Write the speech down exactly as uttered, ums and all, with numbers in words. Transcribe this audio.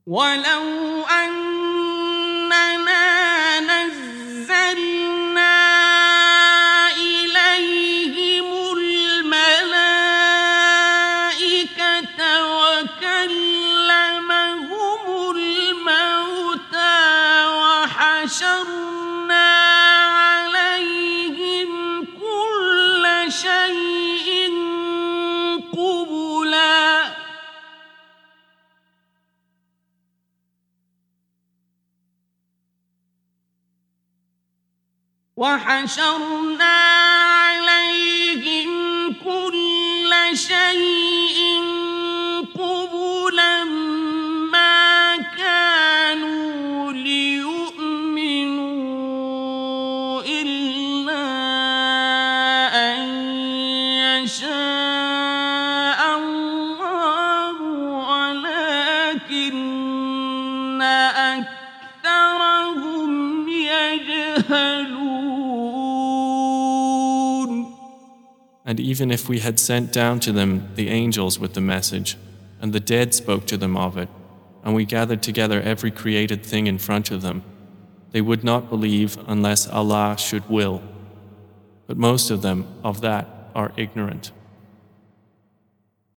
ولو أننا نزلنا إليهم الملائكة وكلمهم الموتى وحشرنا عليهم كل شيء قبلا وحشرنا عليهم كل شيء قبلا ما كانوا ليؤمنوا إلا أن يشاء الله ولكن أكثرهم يجهلون. And even if we had sent down to them the angels with the message, and the dead spoke to them of it, and we gathered together every created thing in front of them, they would not believe unless Allah should will. But most of them of that are ignorant.